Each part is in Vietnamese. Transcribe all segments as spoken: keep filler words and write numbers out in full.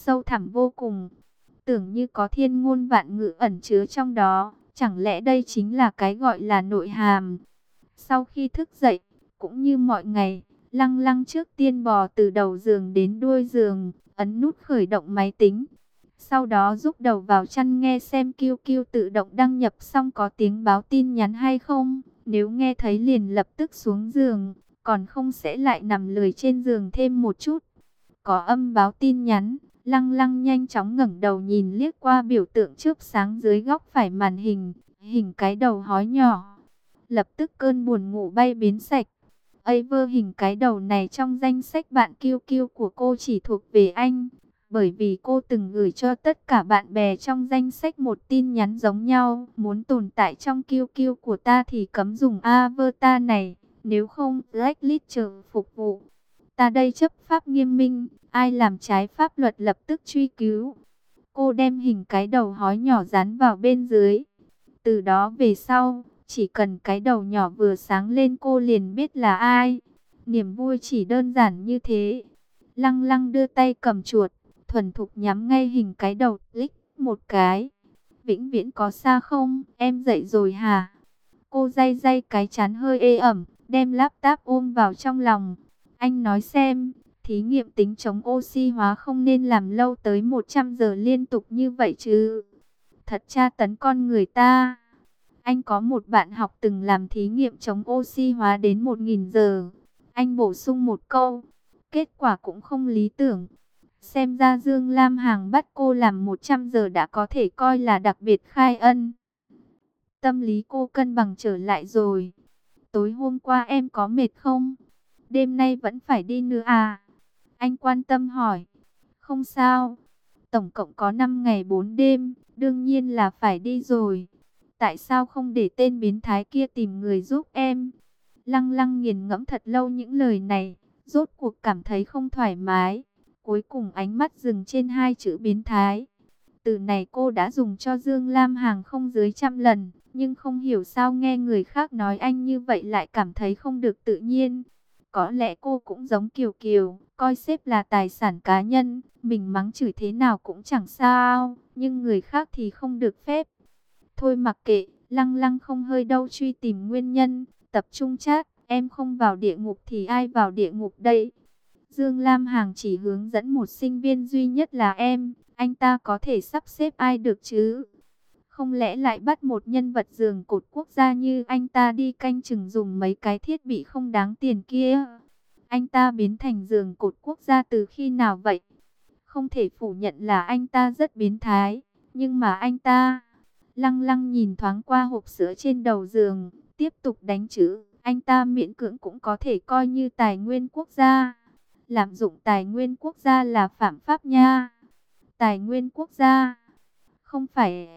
sâu thẳm vô cùng, tưởng như có thiên ngôn vạn ngữ ẩn chứa trong đó. Chẳng lẽ đây chính là cái gọi là nội hàm? Sau khi thức dậy, cũng như mọi ngày, Lăng Lăng trước tiên bò từ đầu giường đến đuôi giường, ấn nút khởi động máy tính. Sau đó rúc đầu vào chăn nghe xem Q Q tự động đăng nhập xong có tiếng báo tin nhắn hay không. Nếu nghe thấy liền lập tức xuống giường, còn không sẽ lại nằm lười trên giường thêm một chút. Có âm báo tin nhắn, Lăng Lăng nhanh chóng ngẩng đầu nhìn liếc qua biểu tượng chớp sáng dưới góc phải màn hình, hình cái đầu hói nhỏ. Lập tức cơn buồn ngủ bay biến sạch. Ấy vơ, hình cái đầu này trong danh sách bạn Q Q của cô chỉ thuộc về anh. Bởi vì cô từng gửi cho tất cả bạn bè trong danh sách một tin nhắn giống nhau. Muốn tồn tại trong Q Q của ta thì cấm dùng avatar này. Nếu không, blacklist chờ phục vụ. Ta đây chấp pháp nghiêm minh, ai làm trái pháp luật lập tức truy cứu. Cô đem hình cái đầu hói nhỏ dán vào bên dưới. Từ đó về sau, chỉ cần cái đầu nhỏ vừa sáng lên cô liền biết là ai. Niềm vui chỉ đơn giản như thế. Lăng Lăng đưa tay cầm chuột, thuần thục nhắm ngay hình cái đầu, click một cái. Vĩnh Viễn có xa không? Em dậy rồi hả? Cô day day cái trán hơi ê ẩm, đem laptop ôm vào trong lòng. Anh nói xem, thí nghiệm tính chống oxy hóa không nên làm lâu tới một trăm giờ liên tục như vậy chứ. Thật tra tấn con người ta. Anh có một bạn học từng làm thí nghiệm chống oxy hóa đến một nghìn giờ. Anh bổ sung một câu, kết quả cũng không lý tưởng. Xem ra Dương Lam Hằng bắt cô làm một trăm giờ đã có thể coi là đặc biệt khai ân. Tâm lý cô cân bằng trở lại rồi. Tối hôm qua em có mệt không? Đêm nay vẫn phải đi nữa à? Anh quan tâm hỏi. Không sao. Tổng cộng có năm ngày bốn đêm, đương nhiên là phải đi rồi. Tại sao không để tên biến thái kia tìm người giúp em? Lăng Lăng nghiền ngẫm thật lâu những lời này, rốt cuộc cảm thấy không thoải mái. Cuối cùng ánh mắt dừng trên hai chữ biến thái. Từ này cô đã dùng cho Dương Lam Hằng không dưới trăm lần, nhưng không hiểu sao nghe người khác nói anh như vậy lại cảm thấy không được tự nhiên. Có lẽ cô cũng giống Kiều Kiều, coi sếp là tài sản cá nhân, mình mắng chửi thế nào cũng chẳng sao, nhưng người khác thì không được phép. Thôi mặc kệ, Lăng Lăng không hơi đâu truy tìm nguyên nhân, tập trung chat, em không vào địa ngục thì ai vào địa ngục đây? Dương Lam Hằng chỉ hướng dẫn một sinh viên duy nhất là em, anh ta có thể sắp xếp ai được chứ? Không lẽ lại bắt một nhân vật giường cột quốc gia như anh ta đi canh chừng dùng mấy cái thiết bị không đáng tiền kia? Anh ta biến thành giường cột quốc gia từ khi nào vậy? Không thể phủ nhận là anh ta rất biến thái, nhưng mà anh ta... Lăng Lăng nhìn thoáng qua hộp sữa trên đầu giường, tiếp tục đánh chữ. Anh ta miễn cưỡng cũng có thể coi như tài nguyên quốc gia. Lạm dụng tài nguyên quốc gia là phạm pháp nha. Tài nguyên quốc gia, không phải...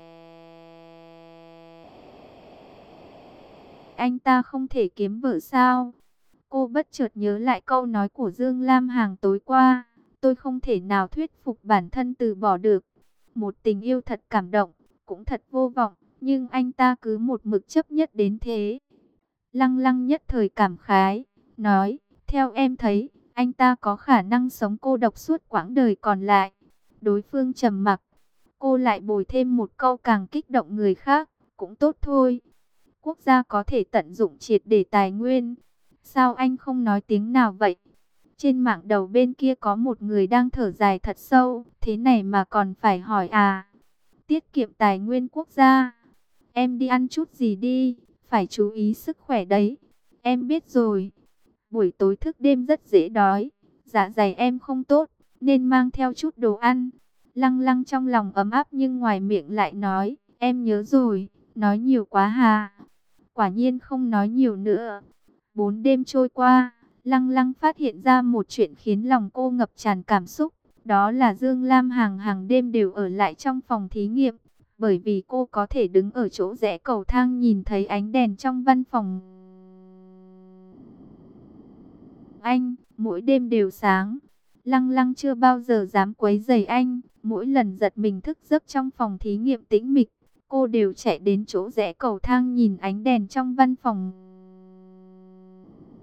Anh ta không thể kiếm vợ sao? Cô bất chợt nhớ lại câu nói của Dương Lam Hằng tối qua. Tôi không thể nào thuyết phục bản thân từ bỏ được. Một tình yêu thật cảm động, cũng thật vô vọng, nhưng anh ta cứ một mực chấp nhất đến thế. Lăng Lăng nhất thời cảm khái, nói, theo em thấy, anh ta có khả năng sống cô độc suốt quãng đời còn lại. Đối phương trầm mặc, cô lại bồi thêm một câu càng kích động người khác, cũng tốt thôi. Quốc gia có thể tận dụng triệt để tài nguyên. Sao anh không nói tiếng nào vậy? Trên mạng đầu bên kia có một người đang thở dài thật sâu, thế này mà còn phải hỏi à? Tiết kiệm tài nguyên quốc gia. Em đi ăn chút gì đi, phải chú ý sức khỏe đấy. Em biết rồi. Buổi tối thức đêm rất dễ đói, dạ dày em không tốt, nên mang theo chút đồ ăn. Lăng Lăng trong lòng ấm áp nhưng ngoài miệng lại nói, em nhớ rồi, nói nhiều quá hà. Quả nhiên không nói nhiều nữa. Bốn đêm trôi qua, Lăng Lăng phát hiện ra một chuyện khiến lòng cô ngập tràn cảm xúc. Đó là Dương Lam Hằng hàng đêm đều ở lại trong phòng thí nghiệm. Bởi vì cô có thể đứng ở chỗ rẽ cầu thang nhìn thấy ánh đèn trong văn phòng anh, mỗi đêm đều sáng. Lăng Lăng chưa bao giờ dám quấy rầy anh. Mỗi lần giật mình thức giấc trong phòng thí nghiệm tĩnh mịch, cô đều chạy đến chỗ rẽ cầu thang nhìn ánh đèn trong văn phòng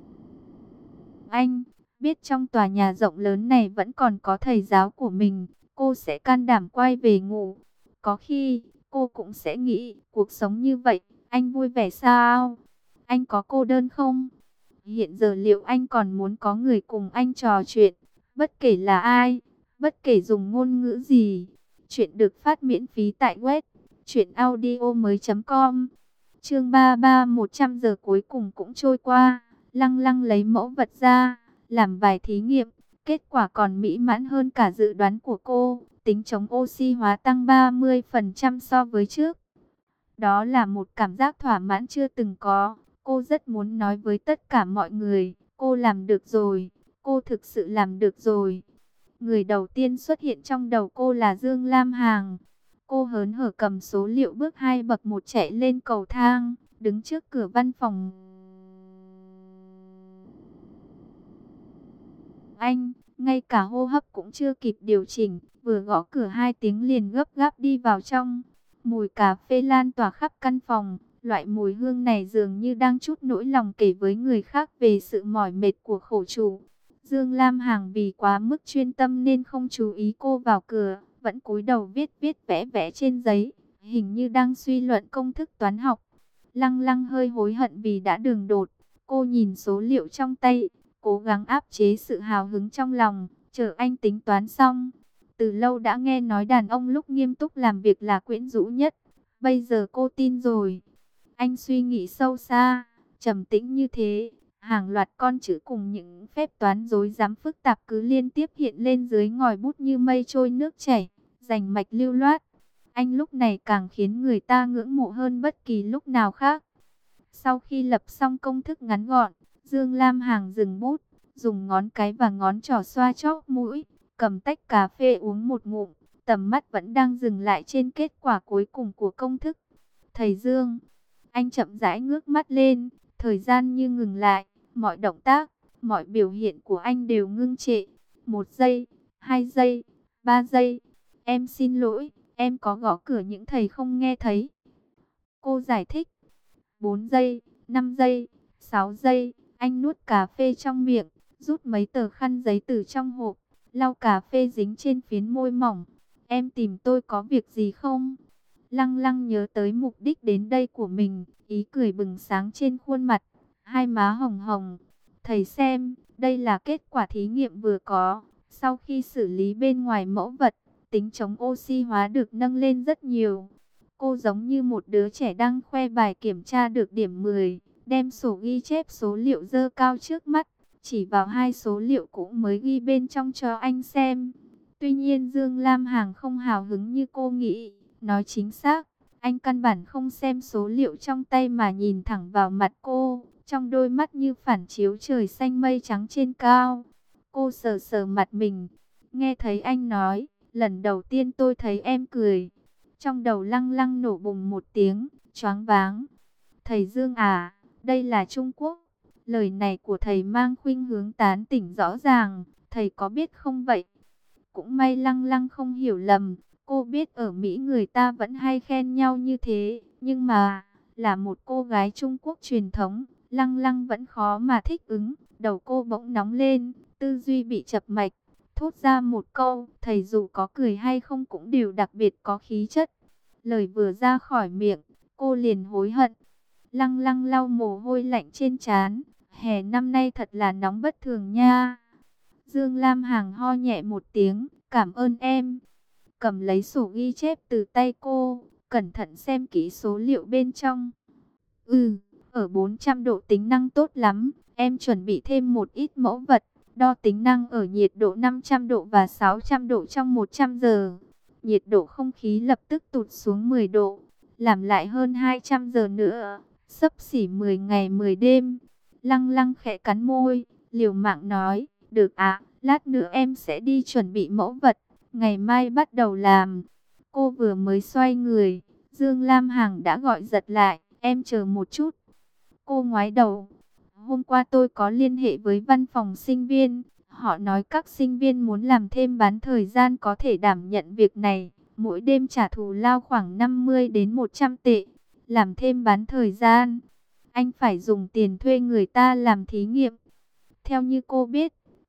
anh. Biết trong tòa nhà rộng lớn này vẫn còn có thầy giáo của mình, cô sẽ can đảm quay về ngủ. Có khi, cô cũng sẽ nghĩ, cuộc sống như vậy, anh vui vẻ sao? Anh có cô đơn không? Hiện giờ liệu anh còn muốn có người cùng anh trò chuyện, bất kể là ai, bất kể dùng ngôn ngữ gì? Chuyện được phát miễn phí tại web truyện audio mới chấm com. Chương ba mươi ba, một trăm giờ cuối cùng cũng trôi qua. Lăng Lăng lấy mẫu vật ra, làm vài thí nghiệm. Kết quả còn mỹ mãn hơn cả dự đoán của cô. Tính chống oxy hóa tăng ba mươi phần trăm so với trước. Đó là một cảm giác thỏa mãn chưa từng có. Cô rất muốn nói với tất cả mọi người, cô làm được rồi, cô thực sự làm được rồi. Người đầu tiên xuất hiện trong đầu cô là Dương Lam Hằng. Cô hớn hở cầm số liệu bước hai bậc một chạy lên cầu thang, đứng trước cửa văn phòng anh, ngay cả hô hấp cũng chưa kịp điều chỉnh, vừa gõ cửa hai tiếng liền gấp gáp đi vào trong. Mùi cà phê lan tỏa khắp căn phòng, loại mùi hương này dường như đang trút nỗi lòng kể với người khác về sự mỏi mệt của khổ chủ. Dương Lam Hằng vì quá mức chuyên tâm nên không chú ý cô vào cửa, vẫn cúi đầu viết viết vẽ vẽ trên giấy, hình như đang suy luận công thức toán học. Lăng Lăng hơi hối hận vì đã đường đột, cô nhìn số liệu trong tay, cố gắng áp chế sự hào hứng trong lòng, chờ anh tính toán xong. Từ lâu đã nghe nói đàn ông lúc nghiêm túc làm việc là quyến rũ nhất, bây giờ cô tin rồi. Anh suy nghĩ sâu xa, trầm tĩnh như thế, hàng loạt con chữ cùng những phép toán rối rắm phức tạp cứ liên tiếp hiện lên dưới ngòi bút như mây trôi nước chảy, rành mạch lưu loát. Anh lúc này càng khiến người ta ngưỡng mộ hơn bất kỳ lúc nào khác. Sau khi lập xong công thức ngắn gọn, Dương Lam Hằng dừng bút, dùng ngón cái và ngón trỏ xoa chóp mũi, cầm tách cà phê uống một ngụm, tầm mắt vẫn đang dừng lại trên kết quả cuối cùng của công thức. Thầy Dương, anh chậm rãi ngước mắt lên, thời gian như ngừng lại, mọi động tác, mọi biểu hiện của anh đều ngưng trệ. Một giây, hai giây, ba giây, em xin lỗi, em có gõ cửa những thầy không nghe thấy. Cô giải thích. Bốn giây, năm giây, sáu giây, anh nuốt cà phê trong miệng, rút mấy tờ khăn giấy từ trong hộp, lau cà phê dính trên phiến môi mỏng. Em tìm tôi có việc gì không? Lăng Lăng nhớ tới mục đích đến đây của mình, ý cười bừng sáng trên khuôn mặt, hai má hồng hồng. Thầy xem, đây là kết quả thí nghiệm vừa có, sau khi xử lý bên ngoài mẫu vật, tính chống oxy hóa được nâng lên rất nhiều. Cô giống như một đứa trẻ đang khoe bài kiểm tra được điểm mười, đem sổ ghi chép số liệu dơ cao trước mắt, chỉ vào hai số liệu cũ mới ghi bên trong cho anh xem. Tuy nhiên Dương Lam Hằng không hào hứng như cô nghĩ, nói chính xác, anh căn bản không xem số liệu trong tay mà nhìn thẳng vào mặt cô, trong đôi mắt như phản chiếu trời xanh mây trắng trên cao. Cô sờ sờ mặt mình, nghe thấy anh nói, lần đầu tiên tôi thấy em cười. Trong đầu Lăng Lăng nổ bùng một tiếng, choáng váng. Thầy Dương à, đây là Trung Quốc. Lời này của thầy mang khuynh hướng tán tỉnh rõ ràng, thầy có biết không vậy? Cũng may Lăng Lăng không hiểu lầm, cô biết ở Mỹ người ta vẫn hay khen nhau như thế, nhưng mà, là một cô gái Trung Quốc truyền thống, Lăng Lăng vẫn khó mà thích ứng, đầu cô bỗng nóng lên, tư duy bị chập mạch. Thốt ra một câu, thầy dù có cười hay không cũng đều đặc biệt có khí chất. Lời vừa ra khỏi miệng, cô liền hối hận. Lăng Lăng lau mồ hôi lạnh trên trán, hè năm nay thật là nóng bất thường nha. Dương Lam Hằng ho nhẹ một tiếng, cảm ơn em. Cầm lấy sổ ghi chép từ tay cô, cẩn thận xem kỹ số liệu bên trong. Ừ, ở bốn trăm độ tính năng tốt lắm, em chuẩn bị thêm một ít mẫu vật. Đo tính năng ở nhiệt độ năm trăm độ và sáu trăm độ trong một trăm giờ. Nhiệt độ không khí lập tức tụt xuống mười độ. Làm lại hơn hai trăm giờ nữa. Xấp xỉ mười ngày mười đêm. Lăng Lăng khẽ cắn môi. Liều mạng nói. Được ạ, lát nữa em sẽ đi chuẩn bị mẫu vật. Ngày mai bắt đầu làm. Cô vừa mới xoay người. Dương Lam Hằng đã gọi giật lại. Em chờ một chút. Cô ngoái đầu. Hôm qua tôi có liên hệ với văn phòng sinh viên, họ nói các sinh viên muốn làm thêm bán thời gian có thể đảm nhận việc này, mỗi đêm trả thù lao khoảng năm mươi đến một trăm tệ, làm thêm bán thời gian. Anh phải dùng tiền thuê người ta làm thí nghiệm. Theo như cô biết,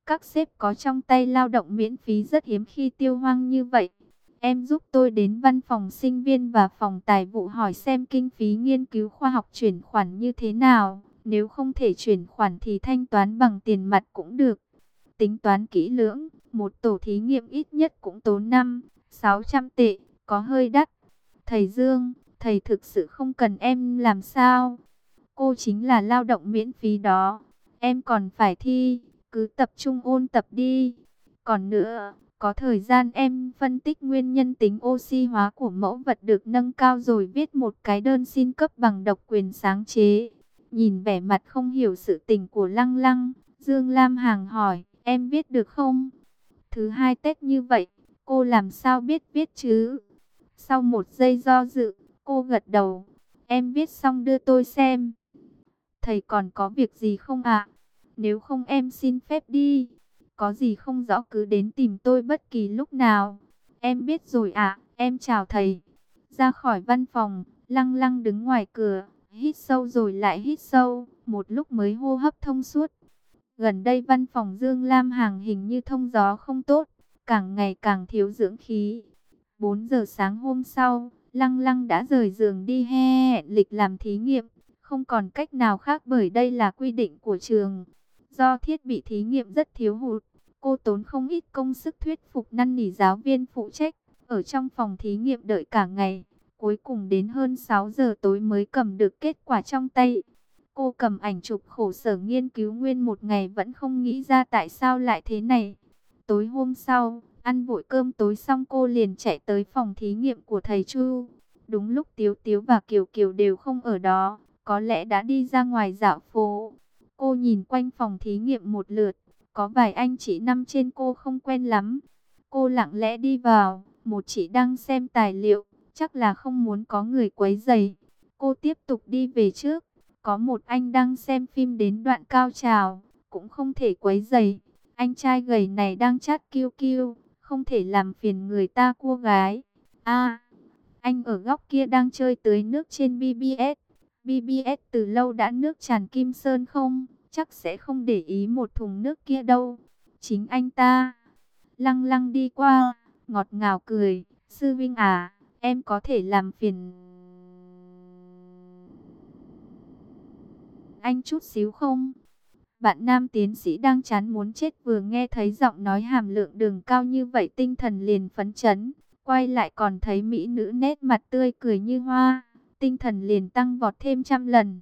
Các sếp có trong tay lao động miễn phí rất hiếm khi tiêu hoang như vậy. Em giúp tôi đến văn phòng sinh viên và phòng tài vụ hỏi xem kinh phí nghiên cứu khoa học chuyển khoản như thế nào. Nếu không thể chuyển khoản thì thanh toán bằng tiền mặt cũng được. Tính toán kỹ lưỡng, một tổ thí nghiệm ít nhất cũng tốn năm, sáu trăm tệ, có hơi đắt. Thầy Dương, thầy thực sự không cần em làm sao? Cô chính là lao động miễn phí đó. Em còn phải thi, cứ tập trung ôn tập đi. Còn nữa, có thời gian em phân tích nguyên nhân tính oxy hóa của mẫu vật được nâng cao rồi viết một cái đơn xin cấp bằng độc quyền sáng chế. Nhìn vẻ mặt không hiểu sự tình của Lăng Lăng, Dương Lam Hằng hỏi, em viết được không? Thứ hai Tết như vậy, cô làm sao biết viết chứ? Sau một giây do dự, cô gật đầu, em viết xong đưa tôi xem. Thầy còn có việc gì không ạ? Nếu không em xin phép đi. Có gì không rõ cứ đến tìm tôi bất kỳ lúc nào. Em biết rồi ạ, em chào thầy. Ra khỏi văn phòng, Lăng Lăng đứng ngoài cửa, hít sâu rồi lại hít sâu, một lúc mới hô hấp thông suốt. Gần đây văn phòng Dương Lam Hằng hình như thông gió không tốt, càng ngày càng thiếu dưỡng khí. bốn giờ sáng hôm sau, Lăng Lăng đã rời giường đi hẹn lịch làm thí nghiệm. Không còn cách nào khác bởi đây là quy định của trường. Do thiết bị thí nghiệm rất thiếu hụt, cô tốn không ít công sức thuyết phục năn nỉ giáo viên phụ trách. Ở trong phòng thí nghiệm đợi cả ngày, cuối cùng đến hơn sáu giờ tối mới cầm được kết quả trong tay. Cô cầm ảnh chụp khổ sở nghiên cứu nguyên một ngày vẫn không nghĩ ra tại sao lại thế này. Tối hôm sau, ăn vội cơm tối xong cô liền chạy tới phòng thí nghiệm của thầy Chu. Đúng lúc Tiếu Tiếu và Kiều Kiều đều không ở đó, có lẽ đã đi ra ngoài dạo phố. Cô nhìn quanh phòng thí nghiệm một lượt, có vài anh chị năm trên cô không quen lắm. Cô lặng lẽ đi vào, một chị đang xem tài liệu, chắc là không muốn có người quấy rầy. Cô tiếp tục đi về trước, có một anh đang xem phim đến đoạn cao trào, cũng không thể quấy rầy. Anh trai gầy này đang chat kiu kiu, không thể làm phiền người ta cua gái. À, anh ở góc kia đang chơi tưới nước trên bê bê ét. bê bê ét từ lâu đã nước tràn Kim Sơn không? Chắc sẽ không để ý một thùng nước kia đâu. Chính anh ta. Lăng Lăng đi qua, ngọt ngào cười. Sư Vinh à, em có thể làm phiền anh chút xíu không? Bạn nam tiến sĩ đang chán muốn chết vừa nghe thấy giọng nói hàm lượng đường cao như vậy tinh thần liền phấn chấn. Quay lại còn thấy mỹ nữ nét mặt tươi cười như hoa, tinh thần liền tăng vọt thêm trăm lần.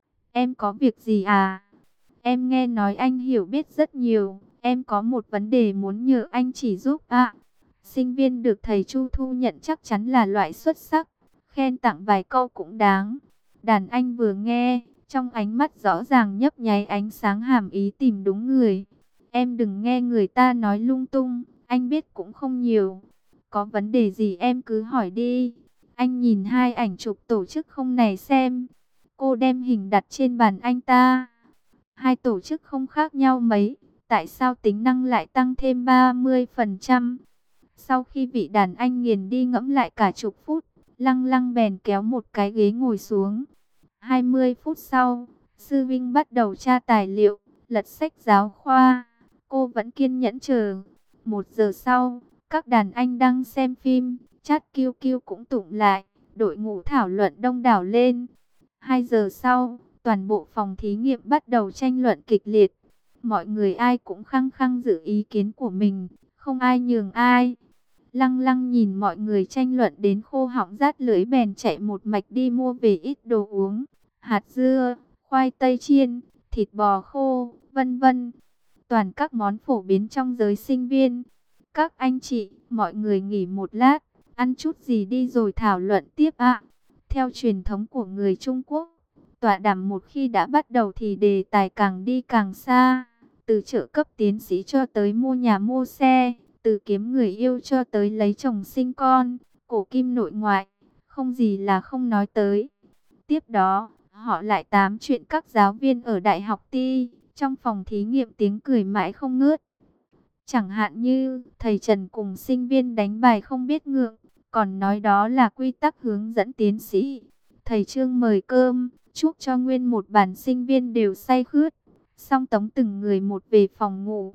Em có việc gì à? Em nghe nói anh hiểu biết rất nhiều, em có một vấn đề muốn nhờ anh chỉ giúp ạ. Sinh viên được thầy Chu thu nhận chắc chắn là loại xuất sắc, khen tặng vài câu cũng đáng. Đàn anh vừa nghe, trong ánh mắt rõ ràng nhấp nháy ánh sáng hàm ý tìm đúng người. Em đừng nghe người ta nói lung tung, anh biết cũng không nhiều. Có vấn đề gì em cứ hỏi đi. Anh nhìn hai ảnh chụp tổ chức không này xem. Cô đem hình đặt trên bàn anh ta. Hai tổ chức không khác nhau mấy. Tại sao tính năng lại tăng thêm ba mươi phần trăm? Sau khi vị đàn anh nghiền đi ngẫm lại cả chục phút, Lăng Lăng bèn kéo một cái ghế ngồi xuống. hai mươi phút sau, Sư Vinh bắt đầu tra tài liệu, lật sách giáo khoa. Cô vẫn kiên nhẫn chờ. Một giờ sau, các đàn anh đang xem phim, chat kiu kiu cũng tụng lại, đội ngũ thảo luận đông đảo lên. Hai giờ sau, toàn bộ phòng thí nghiệm bắt đầu tranh luận kịch liệt. Mọi người ai cũng khăng khăng giữ ý kiến của mình, không ai nhường ai. Lăng Lăng nhìn mọi người tranh luận đến khô họng rát lưỡi bèn chạy một mạch đi mua về ít đồ uống, hạt dưa, khoai tây chiên, thịt bò khô, vân vân. Toàn các món phổ biến trong giới sinh viên. Các anh chị, mọi người nghỉ một lát, ăn chút gì đi rồi thảo luận tiếp ạ. Theo truyền thống của người Trung Quốc, tọa đàm một khi đã bắt đầu thì đề tài càng đi càng xa. Từ trợ cấp tiến sĩ cho tới mua nhà mua xe, từ kiếm người yêu cho tới lấy chồng sinh con, cổ kim nội ngoại, không gì là không nói tới. Tiếp đó, họ lại tám chuyện các giáo viên ở đại học Ti, trong phòng thí nghiệm tiếng cười mãi không ngớt. Chẳng hạn như, thầy Trần cùng sinh viên đánh bài không biết ngượng, còn nói đó là quy tắc hướng dẫn tiến sĩ. Thầy Trương mời cơm, chúc cho nguyên một bàn sinh viên đều say khướt, xong tống từng người một về phòng ngủ.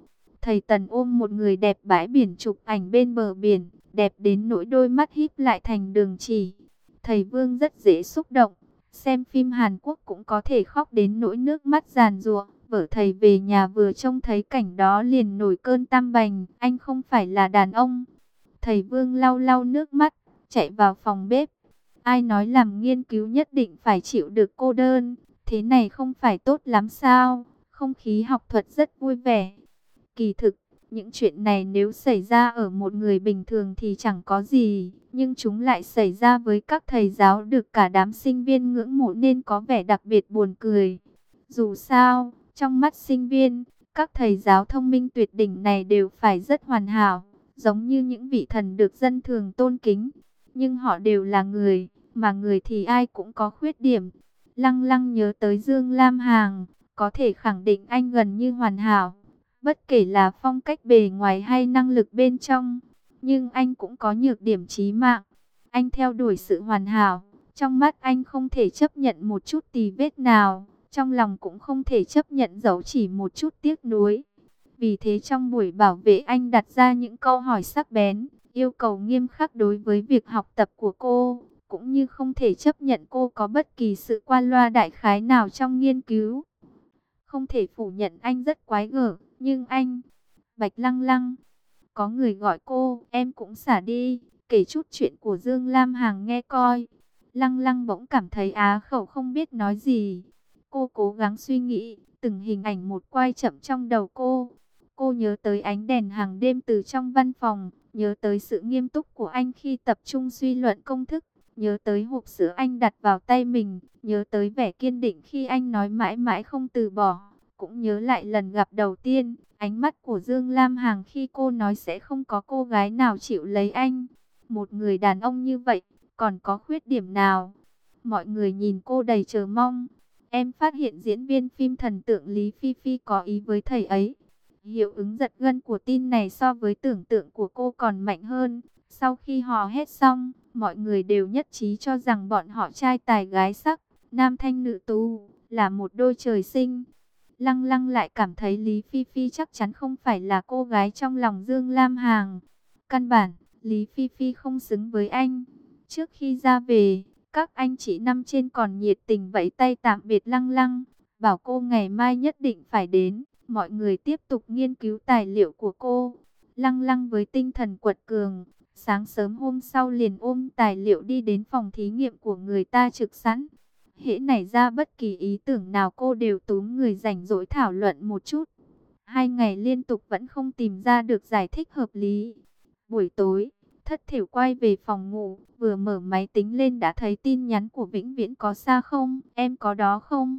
Thầy Tần ôm một người đẹp bãi biển chụp ảnh bên bờ biển, đẹp đến nỗi đôi mắt híp lại thành đường chỉ. Thầy Vương rất dễ xúc động, xem phim Hàn Quốc cũng có thể khóc đến nỗi nước mắt giàn giụa. Vợ thầy về nhà vừa trông thấy cảnh đó liền nổi cơn tam bành, anh không phải là đàn ông. Thầy Vương lau lau nước mắt, chạy vào phòng bếp. Ai nói làm nghiên cứu nhất định phải chịu được cô đơn, thế này không phải tốt lắm sao? Không khí học thuật rất vui vẻ. Kỳ thực, những chuyện này nếu xảy ra ở một người bình thường thì chẳng có gì, nhưng chúng lại xảy ra với các thầy giáo được cả đám sinh viên ngưỡng mộ nên có vẻ đặc biệt buồn cười. Dù sao, trong mắt sinh viên, các thầy giáo thông minh tuyệt đỉnh này đều phải rất hoàn hảo, giống như những vị thần được dân thường tôn kính. Nhưng họ đều là người, mà người thì ai cũng có khuyết điểm. Lăng Lăng nhớ tới Dương Lam Hàn, có thể khẳng định anh gần như hoàn hảo, bất kể là phong cách bề ngoài hay năng lực bên trong. Nhưng anh cũng có nhược điểm chí mạng. Anh theo đuổi sự hoàn hảo, trong mắt anh không thể chấp nhận một chút tì vết nào, trong lòng cũng không thể chấp nhận dẫu chỉ một chút tiếc nuối. Vì thế trong buổi bảo vệ anh đặt ra những câu hỏi sắc bén, yêu cầu nghiêm khắc đối với việc học tập của cô, cũng như không thể chấp nhận cô có bất kỳ sự qua loa đại khái nào trong nghiên cứu. Không thể phủ nhận anh rất quái gở, nhưng anh... Bạch Lăng Lăng, có người gọi cô, em cũng xả đi, kể chút chuyện của Dương Lam Hàn nghe coi. Lăng Lăng bỗng cảm thấy á khẩu không biết nói gì. Cô cố gắng suy nghĩ, từng hình ảnh một quay chậm trong đầu cô. Cô nhớ tới ánh đèn hàng đêm từ trong văn phòng, nhớ tới sự nghiêm túc của anh khi tập trung suy luận công thức, nhớ tới hộp sữa anh đặt vào tay mình, nhớ tới vẻ kiên định khi anh nói mãi mãi không từ bỏ. Cũng nhớ lại lần gặp đầu tiên, ánh mắt của Dương Lam Hàn khi cô nói sẽ không có cô gái nào chịu lấy anh. Một người đàn ông như vậy, còn có khuyết điểm nào? Mọi người nhìn cô đầy chờ mong. Em phát hiện diễn viên phim thần tượng Lý Phi Phi có ý với thầy ấy. Hiệu ứng giật gân của tin này so với tưởng tượng của cô còn mạnh hơn. Sau khi hò hét xong, mọi người đều nhất trí cho rằng bọn họ trai tài gái sắc, nam thanh nữ tú, là một đôi trời sinh. Lăng Lăng lại cảm thấy Lý Phi Phi chắc chắn không phải là cô gái trong lòng Dương Lam Hàn. Căn bản, Lý Phi Phi không xứng với anh. Trước khi ra về, các anh chị năm trên còn nhiệt tình vẫy tay tạm biệt Lăng Lăng, bảo cô ngày mai nhất định phải đến. Mọi người tiếp tục nghiên cứu tài liệu của cô. Lăng Lăng với tinh thần quật cường, sáng sớm hôm sau liền ôm tài liệu đi đến phòng thí nghiệm của người ta trực sẵn. Hễ nảy ra bất kỳ ý tưởng nào cô đều túm người rảnh rỗi thảo luận một chút. Hai ngày liên tục vẫn không tìm ra được giải thích hợp lý. Buổi tối, Thất Thểu quay về phòng ngủ, vừa mở máy tính lên đã thấy tin nhắn của Vĩnh Viễn. Có xa không? Em có đó không?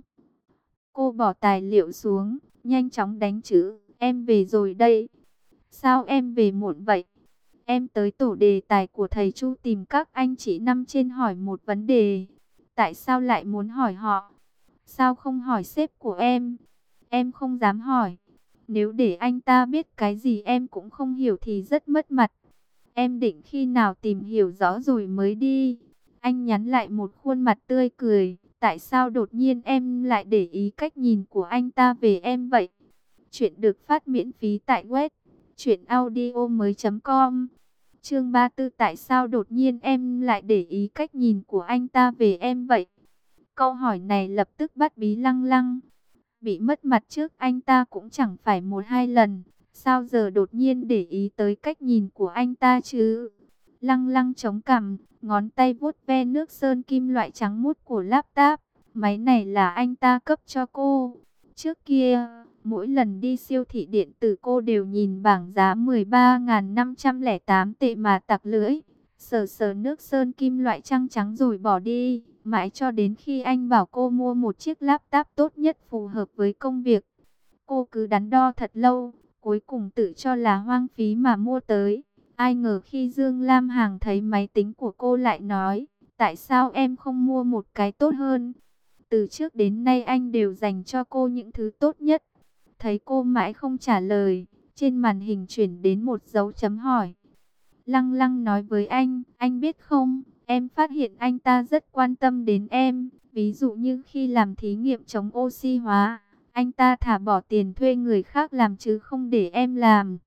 Cô bỏ tài liệu xuống, nhanh chóng đánh chữ. Em về rồi đây. Sao em về muộn vậy? Em tới tổ đề tài của thầy Chu tìm các anh chị năm trên hỏi một vấn đề. Tại sao lại muốn hỏi họ? Sao không hỏi sếp của em? Em không dám hỏi. Nếu để anh ta biết cái gì em cũng không hiểu thì rất mất mặt. Em định khi nào tìm hiểu rõ rồi mới đi. Anh nhắn lại một khuôn mặt tươi cười. Tại sao đột nhiên em lại để ý cách nhìn của anh ta về em vậy? Chuyện được phát miễn phí tại web truyện audio mới chấm com. Chương ba mươi tư. Tại sao đột nhiên em lại để ý cách nhìn của anh ta về em vậy? Câu hỏi này lập tức bắt bí Lăng Lăng. Bị mất mặt trước anh ta cũng chẳng phải một hai lần. Sao giờ đột nhiên để ý tới cách nhìn của anh ta chứ? Lăng Lăng chống cằm, ngón tay vuốt ve nước sơn kim loại trắng muốt của laptop. Máy này là anh ta cấp cho cô. Trước kia, mỗi lần đi siêu thị điện tử cô đều nhìn bảng giá mười ba nghìn năm trăm lẻ tám tệ mà tặc lưỡi. Sờ sờ nước sơn kim loại trắng trắng rồi bỏ đi. Mãi cho đến khi anh bảo cô mua một chiếc laptop tốt nhất phù hợp với công việc. Cô cứ đắn đo thật lâu, cuối cùng tự cho là hoang phí mà mua tới. Ai ngờ khi Dương Lam Hàn thấy máy tính của cô lại nói, tại sao em không mua một cái tốt hơn? Từ trước đến nay anh đều dành cho cô những thứ tốt nhất. Thấy cô mãi không trả lời, trên màn hình chuyển đến một dấu chấm hỏi. Lăng Lăng nói với anh, anh biết không, em phát hiện anh ta rất quan tâm đến em. Ví dụ như khi làm thí nghiệm chống oxy hóa, Anh ta thả bỏ tiền thuê người khác làm chứ không để em làm.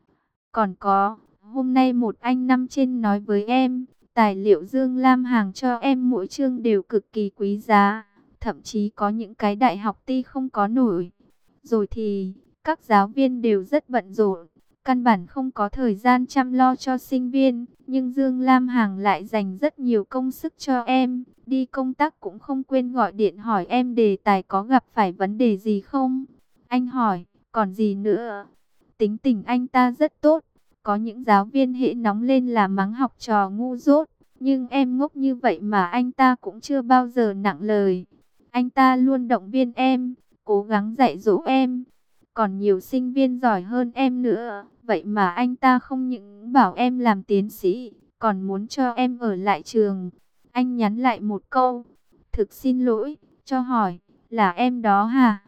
Còn có, hôm nay một anh năm trên nói với em, tài liệu Dương Lam Hằng cho em mỗi chương đều cực kỳ quý giá, thậm chí có những cái đại học ty không có nổi. Rồi thì, các giáo viên đều rất bận rộn, căn bản không có thời gian chăm lo cho sinh viên, nhưng Dương Lam Hằng lại dành rất nhiều công sức cho em, đi công tác cũng không quên gọi điện hỏi em đề tài có gặp phải vấn đề gì không. Anh hỏi, còn gì nữa? Tính tình anh ta rất tốt, có những giáo viên hễ nóng lên là mắng học trò ngu dốt, nhưng em ngốc như vậy mà anh ta cũng chưa bao giờ nặng lời. Anh ta luôn động viên em, cố gắng dạy dỗ em. Còn nhiều sinh viên giỏi hơn em nữa, vậy mà anh ta không những bảo em làm tiến sĩ, còn muốn cho em ở lại trường. Anh nhắn lại một câu, thực xin lỗi, cho hỏi, là em đó hả?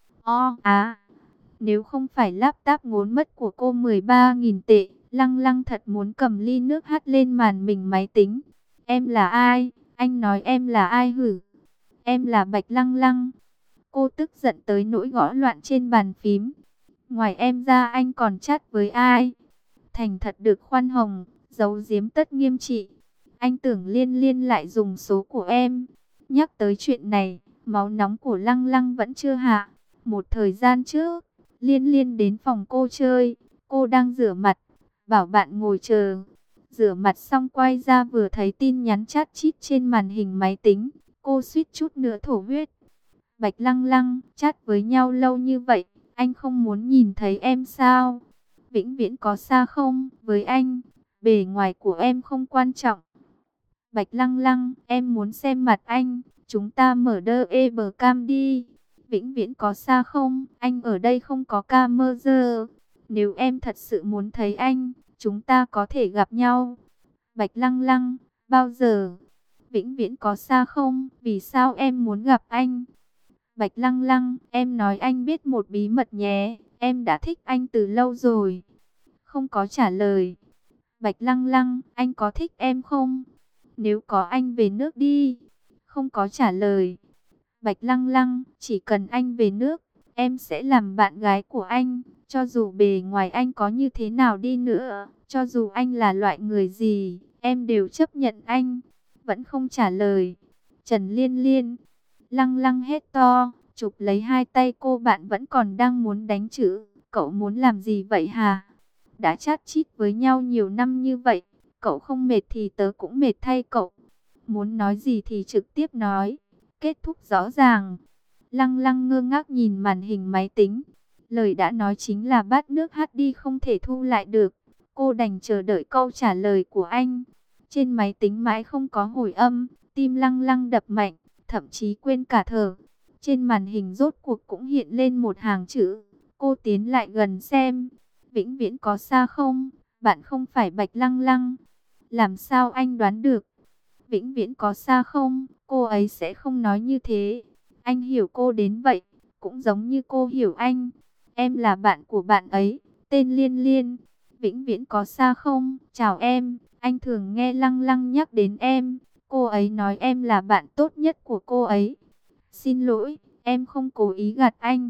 O, à, nếu không phải laptop ngốn mất của cô mười ba nghìn tệ, Lăng Lăng thật muốn cầm ly nước hắt lên màn mình máy tính. Em là ai? Anh nói em là ai hử? Em là Bạch Lăng Lăng. Cô tức giận tới nỗi gõ loạn trên bàn phím. Ngoài em ra anh còn chat với ai? Thành thật được khoan hồng, giấu giếm tất nghiêm trị. Anh tưởng Liên Liên lại dùng số của em. Nhắc tới chuyện này, máu nóng của Lăng Lăng vẫn chưa hạ. Một thời gian trước, Liên Liên đến phòng cô chơi, cô đang rửa mặt, bảo bạn ngồi chờ. Rửa mặt xong quay ra vừa thấy tin nhắn chat chít trên màn hình máy tính, cô suýt chút nữa thổ huyết. Bạch Lăng Lăng, chat với nhau lâu như vậy, anh không muốn nhìn thấy em sao? Vĩnh viễn có xa không? Với anh, bề ngoài của em không quan trọng. Bạch Lăng Lăng, em muốn xem mặt anh, chúng ta mở đơ e bờ cam đi. Vĩnh viễn có xa không? Anh ở đây không có camera. Nếu em thật sự muốn thấy anh, chúng ta có thể gặp nhau. Bạch Lăng Lăng, bao giờ? Vĩnh viễn có xa không? Vì sao em muốn gặp anh? Bạch Lăng Lăng, em nói anh biết một bí mật nhé, em đã thích anh từ lâu rồi. Không có trả lời. Bạch Lăng Lăng, anh có thích em không? Nếu có anh về nước đi. Không có trả lời. Bạch Lăng Lăng, chỉ cần anh về nước, em sẽ làm bạn gái của anh. Cho dù bề ngoài anh có như thế nào đi nữa, cho dù anh là loại người gì, em đều chấp nhận anh. Vẫn không trả lời. Trần Liên Liên. Lăng Lăng hét to, chụp lấy hai tay cô bạn vẫn còn đang muốn đánh chữ. Cậu muốn làm gì vậy hả? Đã chat chít với nhau nhiều năm như vậy, cậu không mệt thì tớ cũng mệt thay cậu. Muốn nói gì thì trực tiếp nói, kết thúc rõ ràng. Lăng Lăng ngơ ngác nhìn màn hình máy tính. Lời đã nói chính là bát nước hắt đi không thể thu lại được. Cô đành chờ đợi câu trả lời của anh. Trên máy tính mãi không có hồi âm, tim Lăng Lăng đập mạnh, thậm chí quên cả thở. Trên màn hình rốt cuộc cũng hiện lên một hàng chữ. Cô tiến lại gần xem. Vĩnh viễn có xa không? Bạn không phải Bạch Lăng Lăng. Làm sao anh đoán được? Vĩnh viễn có xa không? Cô ấy sẽ không nói như thế. Anh hiểu cô đến vậy, cũng giống như cô hiểu anh. Em là bạn của bạn ấy, tên Liên Liên. Vĩnh viễn có xa không? Chào em, anh thường nghe Lăng Lăng nhắc đến em. Cô ấy nói em là bạn tốt nhất của cô ấy. Xin lỗi, em không cố ý gạt anh.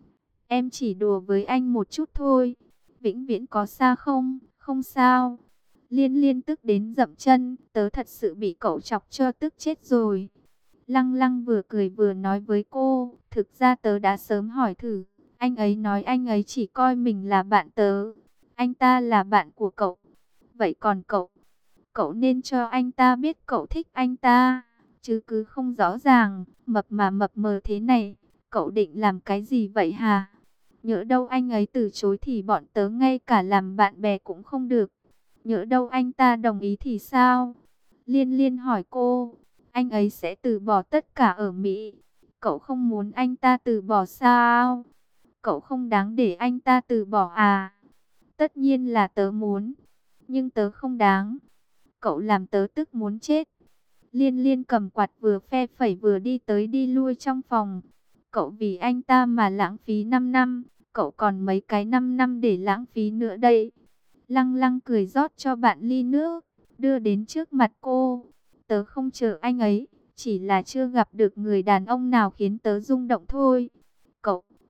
Em chỉ đùa với anh một chút thôi. Vĩnh viễn có xa không? Không sao. Liên Liên tức đến dậm chân, tớ thật sự bị cậu chọc cho tức chết rồi. Lăng Lăng vừa cười vừa nói với cô, thực ra tớ đã sớm hỏi thử. Anh ấy nói anh ấy chỉ coi mình là bạn tớ. Anh ta là bạn của cậu. Vậy còn cậu? Cậu nên cho anh ta biết cậu thích anh ta. Chứ cứ không rõ ràng, mập mà mập mờ thế này. Cậu định làm cái gì vậy hả? Nhỡ đâu anh ấy từ chối thì bọn tớ ngay cả làm bạn bè cũng không được. Nhỡ đâu anh ta đồng ý thì sao? Liên Liên hỏi cô. Anh ấy sẽ từ bỏ tất cả ở Mỹ. Cậu không muốn anh ta từ bỏ sao? Cậu không đáng để anh ta từ bỏ à? Tất nhiên là tớ muốn. Nhưng tớ không đáng. Cậu làm tớ tức muốn chết. Liên Liên cầm quạt vừa phe phẩy vừa đi tới đi lui trong phòng. Cậu vì anh ta mà lãng phí năm năm. Cậu còn mấy cái năm năm để lãng phí nữa đây. Lăng Lăng cười rót cho bạn ly nước, đưa đến trước mặt cô. Tớ không chờ anh ấy, chỉ là chưa gặp được người đàn ông nào khiến tớ rung động thôi. Cậu,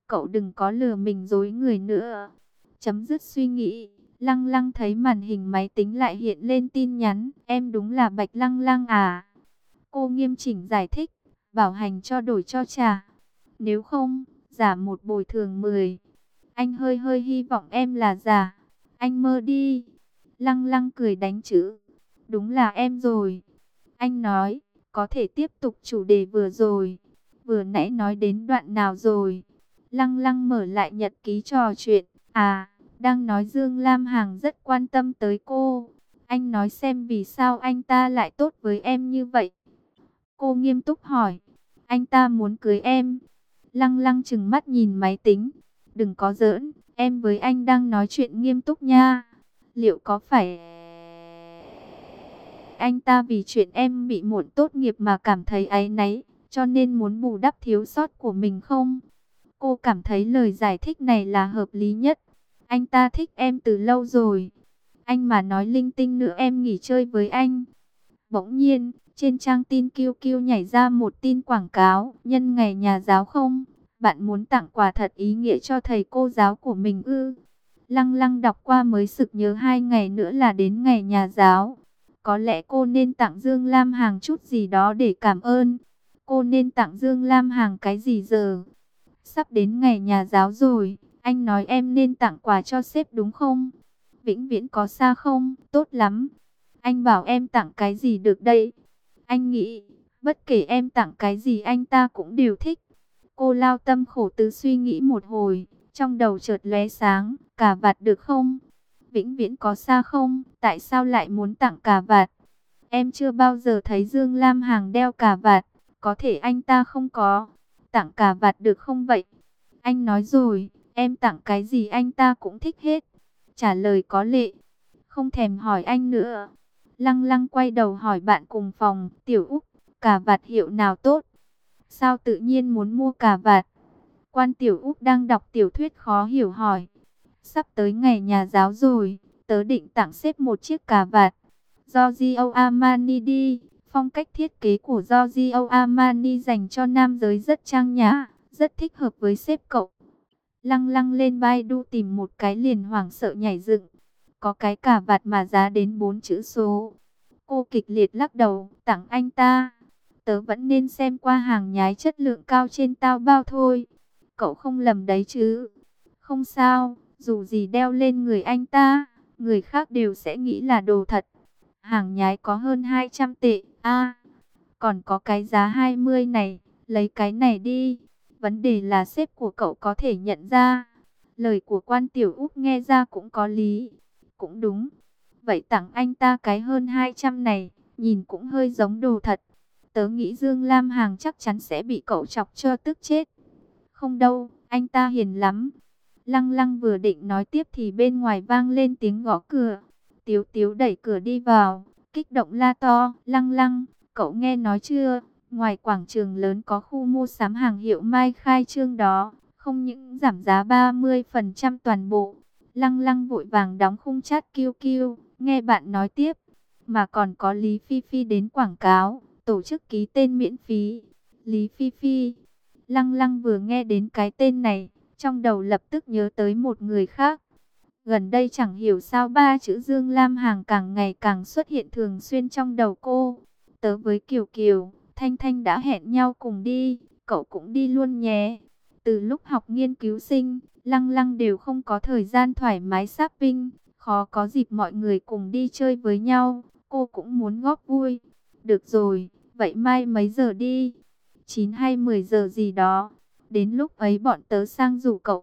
cậu đừng có lừa mình dối người nữa. Chấm dứt suy nghĩ, Lăng Lăng thấy màn hình máy tính lại hiện lên tin nhắn. Em đúng là Bạch Lăng Lăng à? Cô nghiêm chỉnh giải thích, bảo hành cho đổi cho trả. Nếu không, giả một bồi thường mười. Anh hơi hơi hy vọng em là giả. Anh mơ đi. Lăng Lăng cười đánh chữ. Đúng là em rồi. Anh nói, có thể tiếp tục chủ đề vừa rồi. Vừa nãy nói đến đoạn nào rồi? Lăng Lăng mở lại nhật ký trò chuyện. À, đang nói Dương Lam Hằng rất quan tâm tới cô. Anh nói xem vì sao anh ta lại tốt với em như vậy. Cô nghiêm túc hỏi. Anh ta muốn cưới em. Lăng Lăng trừng mắt nhìn máy tính. Đừng có giỡn, em với anh đang nói chuyện nghiêm túc nha. Liệu có phải anh ta vì chuyện em bị muộn tốt nghiệp mà cảm thấy áy náy, cho nên muốn bù đắp thiếu sót của mình không? Cô cảm thấy lời giải thích này là hợp lý nhất. Anh ta thích em từ lâu rồi. Anh mà nói linh tinh nữa em nghỉ chơi với anh. Bỗng nhiên, trên trang tin Q Q nhảy ra một tin quảng cáo. Nhân ngày nhà giáo không? Bạn muốn tặng quà thật ý nghĩa cho thầy cô giáo của mình ư? Lăng Lăng đọc qua mới sực nhớ hai ngày nữa là đến ngày nhà giáo. Có lẽ cô nên tặng Dương Lam Hằng chút gì đó để cảm ơn. Cô nên tặng Dương Lam Hằng cái gì giờ? Sắp đến ngày nhà giáo rồi, anh nói em nên tặng quà cho sếp đúng không? Vĩnh Viễn có xa không? Tốt lắm. Anh bảo em tặng cái gì được đây? Anh nghĩ, bất kể em tặng cái gì anh ta cũng đều thích. Cô lao tâm khổ tứ suy nghĩ một hồi, trong đầu chợt lóe sáng, cà vạt được không? Vĩnh Viễn có xa không? Tại sao lại muốn tặng cà vạt? Em chưa bao giờ thấy Dương Lam Hằng đeo cà vạt, có thể anh ta không có. Tặng cà vạt được không vậy? Anh nói rồi, em tặng cái gì anh ta cũng thích hết. Trả lời có lệ, không thèm hỏi anh nữa. Lăng Lăng quay đầu hỏi bạn cùng phòng, Tiểu Úc, cà vạt hiệu nào tốt? Sao tự nhiên muốn mua cà vạt? Quan Tiểu Úc đang đọc tiểu thuyết khó hiểu hỏi. Sắp tới ngày nhà giáo rồi, tớ định tặng sếp một chiếc cà vạt. Giorgio Armani đi, phong cách thiết kế của Giorgio Armani dành cho nam giới rất trang nhã, rất thích hợp với sếp cậu. Lăng Lăng lên Baidu tìm một cái liền hoảng sợ nhảy dựng. Có cái cà vạt mà giá đến bốn chữ số. Cô kịch liệt lắc đầu, tặng anh ta. Tớ vẫn nên xem qua hàng nhái chất lượng cao trên Taobao thôi. Cậu không lầm đấy chứ? Không sao, dù gì đeo lên người anh ta, người khác đều sẽ nghĩ là đồ thật. Hàng nhái có hơn hai trăm tệ. À, còn có cái giá hai mươi này, lấy cái này đi. Vấn đề là sếp của cậu có thể nhận ra. Lời của Quan Tiểu Úc nghe ra cũng có lý. Cũng đúng. Vậy tặng anh ta cái hơn hai trăm này, nhìn cũng hơi giống đồ thật. Tớ nghĩ Dương Lam Hằng chắc chắn sẽ bị cậu chọc cho tức chết. Không đâu, anh ta hiền lắm. Lăng Lăng vừa định nói tiếp thì bên ngoài vang lên tiếng gõ cửa. Tiếu Tiếu đẩy cửa đi vào, kích động la to, Lăng Lăng, cậu nghe nói chưa? Ngoài quảng trường lớn có khu mua sắm hàng hiệu Mai khai trương đó, không những giảm giá ba mươi phần trăm toàn bộ. Lăng Lăng vội vàng đóng khung chat Q Q, nghe bạn nói tiếp, mà còn có Lý Phi Phi đến quảng cáo, tổ chức ký tên miễn phí. Lý Phi Phi. Lăng Lăng vừa nghe đến cái tên này, trong đầu lập tức nhớ tới một người khác. Gần đây chẳng hiểu sao ba chữ Dương Lam Hằng càng ngày càng xuất hiện thường xuyên trong đầu cô. Tớ với Kiều Kiều, Thanh Thanh đã hẹn nhau cùng đi, cậu cũng đi luôn nhé. Từ lúc học nghiên cứu sinh, Lăng Lăng đều không có thời gian thoải mái shopping, khó có dịp mọi người cùng đi chơi với nhau, cô cũng muốn góp vui. Được rồi, vậy mai mấy giờ đi? chín hay mười giờ gì đó, đến lúc ấy bọn tớ sang rủ cậu.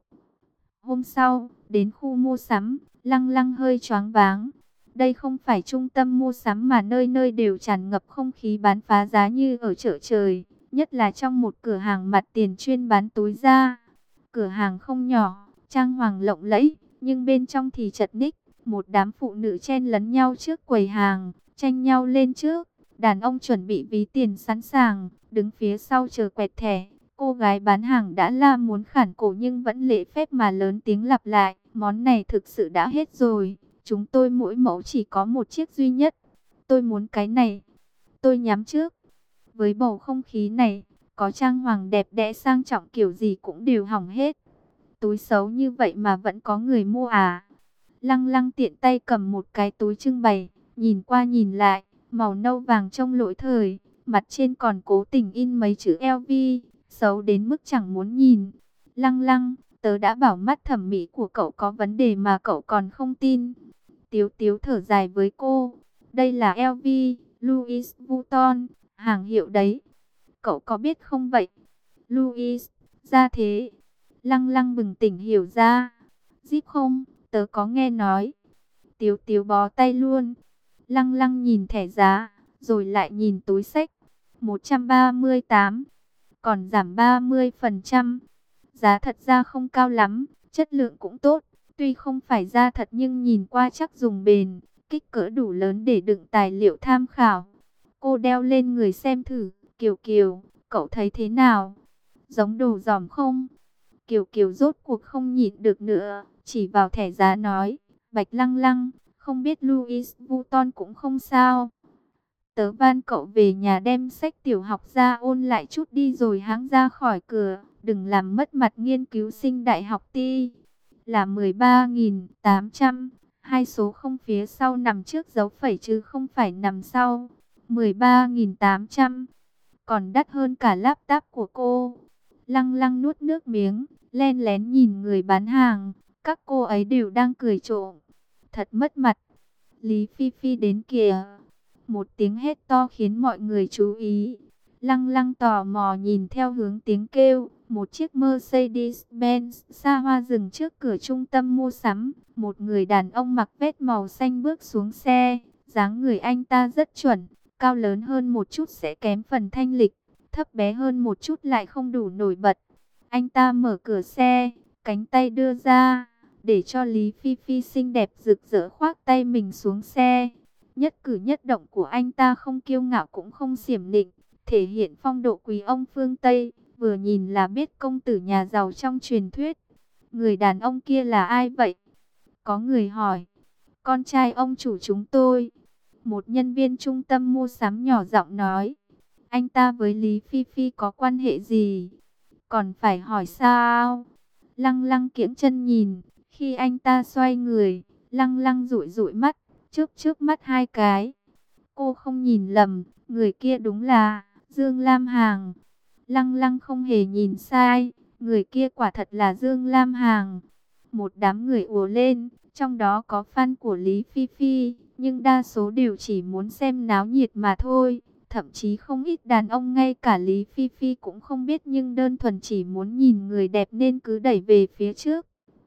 Hôm sau, đến khu mua sắm, Lăng Lăng hơi choáng váng. Đây không phải trung tâm mua sắm mà nơi nơi đều tràn ngập không khí bán phá giá như ở chợ trời. Nhất là trong một cửa hàng mặt tiền chuyên bán túi da. Cửa hàng không nhỏ, trang hoàng lộng lẫy, nhưng bên trong thì chật ních. Một đám phụ nữ chen lấn nhau trước quầy hàng, tranh nhau lên trước. Đàn ông chuẩn bị ví tiền sẵn sàng, đứng phía sau chờ quẹt thẻ. Cô gái bán hàng đã la muốn khản cổ nhưng vẫn lễ phép mà lớn tiếng lặp lại. Món này thực sự đã hết rồi. Chúng tôi mỗi mẫu chỉ có một chiếc duy nhất. Tôi muốn cái này. Tôi nhắm trước. Với bầu không khí này, có trang hoàng đẹp đẽ sang trọng kiểu gì cũng đều hỏng hết. túi xấu như vậy mà vẫn có người mua à? Lăng Lăng tiện tay cầm một cái túi trưng bày, nhìn qua nhìn lại, màu nâu vàng trông lỗi thời, mặt trên còn cố tình in mấy chữ eo vi, xấu đến mức chẳng muốn nhìn. Lăng Lăng, tớ đã bảo mắt thẩm mỹ của cậu có vấn đề mà cậu còn không tin. Tiếu Tiếu thở dài với cô, đây là eo vi, Louis Vuitton, hàng hiệu đấy. Cậu có biết không vậy? Louis, ra thế. Lăng Lăng bừng tỉnh hiểu ra. Zip không, tớ có nghe nói. Tiếu Tiếu bó tay luôn. Lăng Lăng nhìn thẻ giá, rồi lại nhìn túi xách. một trăm ba mươi tám, còn giảm ba mươi phần trăm. Giá thật ra không cao lắm, chất lượng cũng tốt. Tuy không phải da thật nhưng nhìn qua chắc dùng bền, kích cỡ đủ lớn để đựng tài liệu tham khảo. Cô đeo lên người xem thử, Kiều Kiều, cậu thấy thế nào? Giống đồ giòm không? Kiều Kiều rốt cuộc không nhịn được nữa, chỉ vào thẻ giá nói, Bạch Lăng Lăng, không biết Louis Vuitton cũng không sao. Tớ van cậu về nhà đem sách tiểu học ra ôn lại chút đi rồi hãng ra khỏi cửa, đừng làm mất mặt nghiên cứu sinh đại học ti. Là mười ba nghìn tám trăm, hai số không phía sau nằm trước dấu phẩy chứ không phải nằm sau. mười ba nghìn tám trăm, còn đắt hơn cả laptop của cô. Lăng Lăng nuốt nước miếng, len lén nhìn người bán hàng, các cô ấy đều đang cười trộm. Thật mất mặt. Lý Phi Phi đến kìa. Một tiếng hét to khiến mọi người chú ý. Lăng Lăng tò mò nhìn theo hướng tiếng kêu. Một chiếc Mercedes-Benz xa hoa dừng trước cửa trung tâm mua sắm. Một người đàn ông mặc vest màu xanh bước xuống xe. Dáng người anh ta rất chuẩn. Cao lớn hơn một chút sẽ kém phần thanh lịch. Thấp bé hơn một chút lại không đủ nổi bật. Anh ta mở cửa xe, cánh tay đưa ra, để cho Lý Phi Phi xinh đẹp rực rỡ khoác tay mình xuống xe. Nhất cử nhất động của anh ta không kiêu ngạo cũng không xiểm nịnh, thể hiện phong độ quý ông phương Tây, vừa nhìn là biết công tử nhà giàu trong truyền thuyết. Người đàn ông kia là ai vậy? Có người hỏi. Con trai ông chủ chúng tôi. Một nhân viên trung tâm mua sắm nhỏ giọng nói. Anh ta với Lý Phi Phi có quan hệ gì? Còn phải hỏi sao? Lăng Lăng kiễng chân nhìn, khi anh ta xoay người, Lăng Lăng dụi dụi mắt, chớp chớp mắt hai cái. Cô không nhìn lầm, người kia đúng là Dương Lam Hằng. Lăng Lăng không hề nhìn sai, người kia quả thật là Dương Lam Hằng. Một đám người ùa lên, trong đó có fan của Lý Phi Phi, nhưng đa số đều chỉ muốn xem náo nhiệt mà thôi. Thậm chí không ít đàn ông ngay cả Lý Phi Phi cũng không biết nhưng đơn thuần chỉ muốn nhìn người đẹp nên cứ đẩy về phía trước.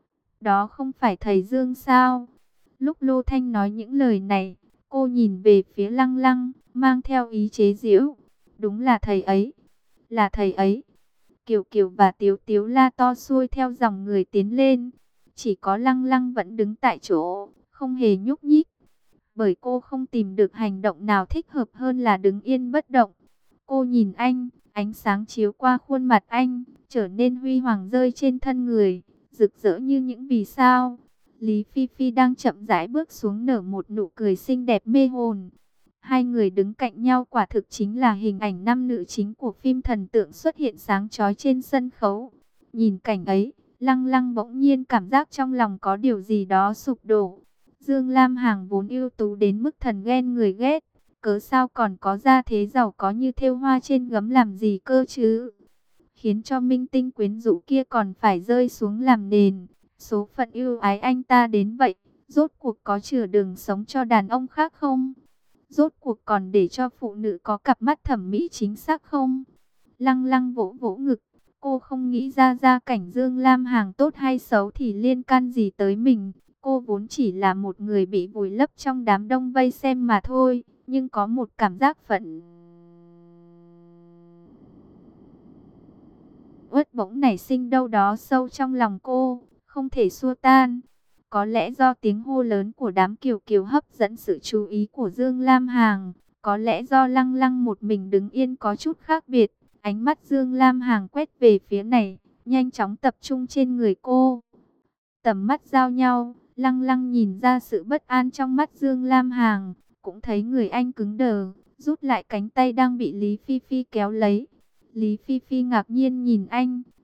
Đó không phải thầy Dương sao? Lúc Lô Thanh nói những lời này, cô nhìn về phía Lăng Lăng, mang theo ý chế giễu. Đúng là thầy ấy, là thầy ấy. Kiều Kiều và Tiếu Tiếu la to xuôi theo dòng người tiến lên. Chỉ có Lăng Lăng vẫn đứng tại chỗ, không hề nhúc nhích. Bởi cô không tìm được hành động nào thích hợp hơn là đứng yên bất động. Cô nhìn anh, ánh sáng chiếu qua khuôn mặt anh, trở nên huy hoàng rơi trên thân người, rực rỡ như những vì sao. Lý Phi Phi đang chậm rãi bước xuống nở một nụ cười xinh đẹp mê hồn. Hai người đứng cạnh nhau quả thực chính là hình ảnh nam nữ chính của phim thần tượng xuất hiện sáng chói trên sân khấu. Nhìn cảnh ấy, Lăng Lăng bỗng nhiên cảm giác trong lòng có điều gì đó sụp đổ. Dương Lam Hằng vốn ưu tú đến mức thần ghen người ghét, cớ sao còn có gia thế giàu có như thêu hoa trên gấm làm gì cơ chứ? Khiến cho minh tinh quyến rũ kia còn phải rơi xuống làm nền. Số phận ưu ái anh ta đến vậy, rốt cuộc có chừa đường sống cho đàn ông khác không? Rốt cuộc còn để cho phụ nữ có cặp mắt thẩm mỹ chính xác không? Lăng Lăng vỗ vỗ ngực, cô không nghĩ ra gia cảnh Dương Lam Hằng tốt hay xấu thì liên can gì tới mình. Cô vốn chỉ là một người bị vùi lấp trong đám đông vây xem mà thôi, nhưng có một cảm giác phẫn uất bỗng nảy sinh đâu đó sâu trong lòng cô, không thể xua tan. Có lẽ do tiếng hô lớn của đám Kiều Kiều hấp dẫn sự chú ý của Dương Lam Hằng, có lẽ do Lăng Lăng một mình đứng yên có chút khác biệt. Ánh mắt Dương Lam Hằng quét về phía này, nhanh chóng tập trung trên người cô. Tầm mắt giao nhau, Lăng Lăng nhìn ra sự bất an trong mắt Dương Lam Hằng, cũng thấy người anh cứng đờ, rút lại cánh tay đang bị Lý Phi Phi kéo lấy. Lý Phi Phi ngạc nhiên nhìn anh,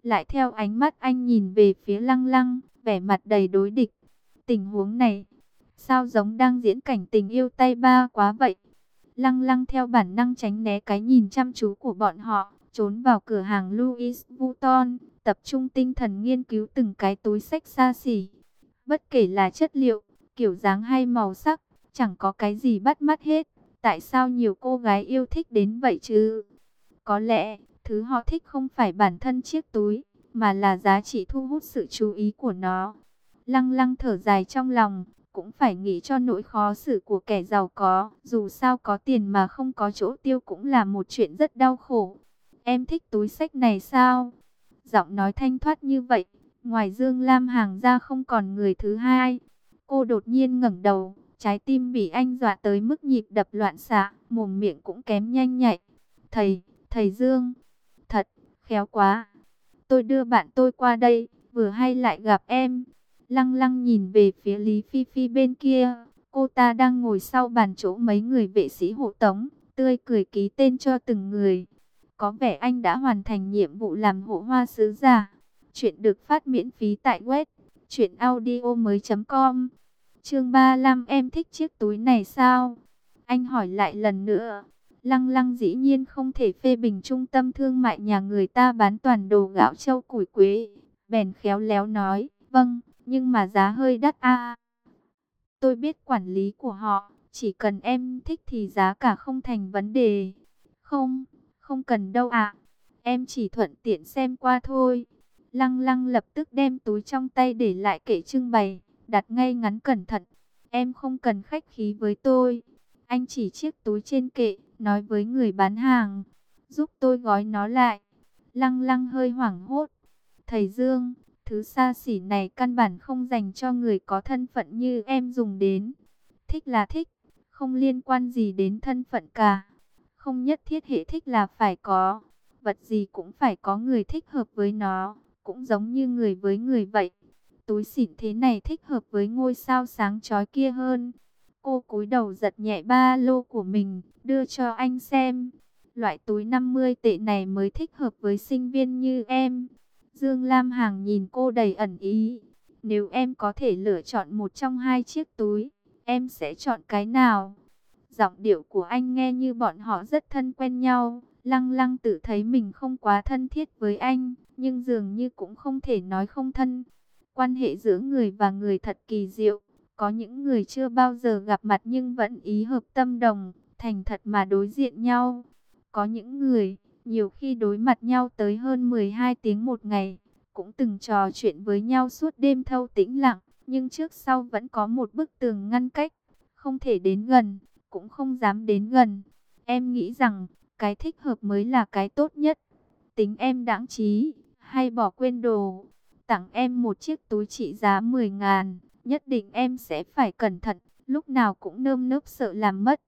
lại theo ánh mắt anh nhìn về phía Lăng Lăng, vẻ mặt đầy đối địch. Tình huống này, sao giống đang diễn cảnh tình yêu tay ba quá vậy? Lăng Lăng theo bản năng tránh né cái nhìn chăm chú của bọn họ, trốn vào cửa hàng Louis Vuitton, tập trung tinh thần nghiên cứu từng cái túi xách xa xỉ. Bất kể là chất liệu, kiểu dáng hay màu sắc, chẳng có cái gì bắt mắt hết. Tại sao nhiều cô gái yêu thích đến vậy chứ? Có lẽ, thứ họ thích không phải bản thân chiếc túi, mà là giá trị thu hút sự chú ý của nó. Lăng Lăng thở dài trong lòng, cũng phải nghĩ cho nỗi khó xử của kẻ giàu có. Dù sao có tiền mà không có chỗ tiêu cũng là một chuyện rất đau khổ. Em thích túi xách này sao? Giọng nói thanh thoát như vậy, ngoài Dương Lam Hằng ra không còn người thứ hai. Cô đột nhiên ngẩng đầu, trái tim bị anh dọa tới mức nhịp đập loạn xạ, mồm miệng cũng kém nhanh nhạy. Thầy, thầy Dương, thật, khéo quá. Tôi đưa bạn tôi qua đây, vừa hay lại gặp em. Lăng Lăng nhìn về phía Lý Phi Phi bên kia, cô ta đang ngồi sau bàn chỗ mấy người vệ sĩ hộ tống, tươi cười ký tên cho từng người. Có vẻ anh đã hoàn thành nhiệm vụ làm hộ hoa sứ giả. Chuyện được phát miễn phí tại web truyện audio mới chấm com. Chương ba mươi lăm, em thích chiếc túi này sao? Anh hỏi lại lần nữa. Lăng Lăng dĩ nhiên không thể phê bình trung tâm thương mại nhà người ta bán toàn đồ gạo châu củi quế. Bèn khéo léo nói, vâng, nhưng mà giá hơi đắt a. Tôi biết quản lý của họ, chỉ cần em thích thì giá cả không thành vấn đề. Không, không cần đâu ạ. Em chỉ thuận tiện xem qua thôi. Lăng Lăng lập tức đem túi trong tay để lại kệ trưng bày, đặt ngay ngắn cẩn thận. Em không cần khách khí với tôi. Anh chỉ chiếc túi trên kệ, nói với người bán hàng, giúp tôi gói nó lại. Lăng Lăng hơi hoảng hốt. Thầy Dương, thứ xa xỉ này căn bản không dành cho người có thân phận như em dùng đến. Thích là thích, không liên quan gì đến thân phận cả. Không nhất thiết hệ thích là phải có. Vật gì cũng phải có người thích hợp với nó, cũng giống như người với người vậy. Túi xịn thế này thích hợp với ngôi sao sáng chói kia hơn. Cô cúi đầu giật nhẹ ba lô của mình, đưa cho anh xem. Loại túi năm mươi tệ này mới thích hợp với sinh viên như em. Dương Lam Hằng nhìn cô đầy ẩn ý. Nếu em có thể lựa chọn một trong hai chiếc túi, em sẽ chọn cái nào? Giọng điệu của anh nghe như bọn họ rất thân quen nhau. Lăng Lăng tự thấy mình không quá thân thiết với anh, nhưng dường như cũng không thể nói không thân. Quan hệ giữa người và người thật kỳ diệu. Có những người chưa bao giờ gặp mặt nhưng vẫn ý hợp tâm đồng, thành thật mà đối diện nhau. Có những người, nhiều khi đối mặt nhau tới hơn mười hai tiếng một ngày, cũng từng trò chuyện với nhau suốt đêm thâu tĩnh lặng, nhưng trước sau vẫn có một bức tường ngăn cách, không thể đến gần, cũng không dám đến gần. Em nghĩ rằng, cái thích hợp mới là cái tốt nhất. Tính em đãng trí, hay bỏ quên đồ, tặng em một chiếc túi trị giá mười ngàn. Nhất định em sẽ phải cẩn thận, lúc nào cũng nơm nớp sợ làm mất.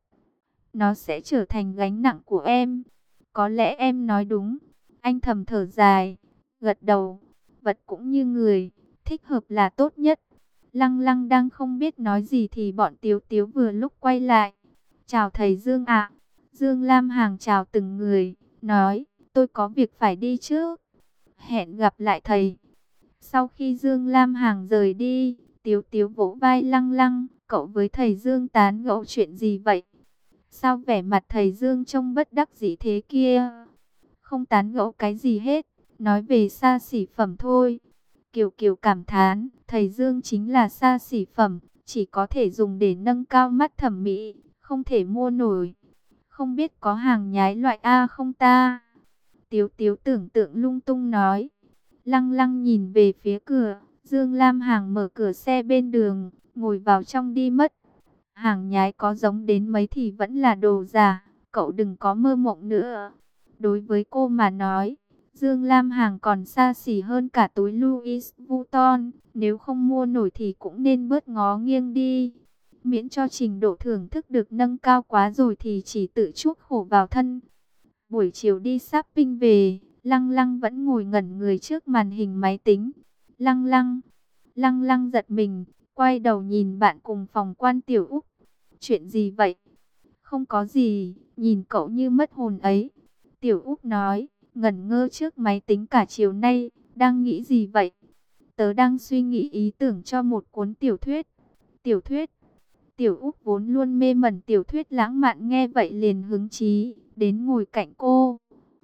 Nó sẽ trở thành gánh nặng của em. Có lẽ em nói đúng. Anh thầm thở dài, gật đầu. Vật cũng như người, thích hợp là tốt nhất. Lăng Lăng đang không biết nói gì thì bọn Tiếu Tiếu vừa lúc quay lại. Chào thầy Dương ạ. Dương Lam Hằng chào từng người, nói, tôi có việc phải đi trước. Hẹn gặp lại thầy. Sau khi Dương Lam Hằng rời đi, Tiếu Tiếu vỗ vai Lăng Lăng, cậu với thầy Dương tán gẫu chuyện gì vậy? Sao vẻ mặt thầy Dương trông bất đắc dĩ thế kia? Không tán gẫu cái gì hết, nói về xa xỉ phẩm thôi. Kiều Kiều cảm thán, thầy Dương chính là xa xỉ phẩm, chỉ có thể dùng để nâng cao mắt thẩm mỹ, không thể mua nổi. Không biết có hàng nhái loại A không ta? Tiếu Tiếu tưởng tượng lung tung nói. Lăng Lăng nhìn về phía cửa, Dương Lam Hằng mở cửa xe bên đường, ngồi vào trong đi mất. Hàng nhái có giống đến mấy thì vẫn là đồ giả, cậu đừng có mơ mộng nữa. Đối với cô mà nói, Dương Lam Hằng còn xa xỉ hơn cả túi Louis Vuitton, nếu không mua nổi thì cũng nên bớt ngó nghiêng đi. Miễn cho trình độ thưởng thức được nâng cao quá rồi thì chỉ tự chuốc khổ vào thân. Buổi chiều đi shopping về, Lăng Lăng vẫn ngồi ngẩn người trước màn hình máy tính. Lăng Lăng, Lăng Lăng giật mình, quay đầu nhìn bạn cùng phòng Quan Tiểu Úc. Chuyện gì vậy? Không có gì, nhìn cậu như mất hồn ấy. Tiểu Úc nói, ngẩn ngơ trước máy tính cả chiều nay, Đang nghĩ gì vậy? Tớ đang suy nghĩ ý tưởng cho một cuốn tiểu thuyết. Tiểu thuyết? Tiểu Úc vốn luôn mê mẩn tiểu thuyết lãng mạn, nghe vậy liền hứng chí, đến ngồi cạnh cô.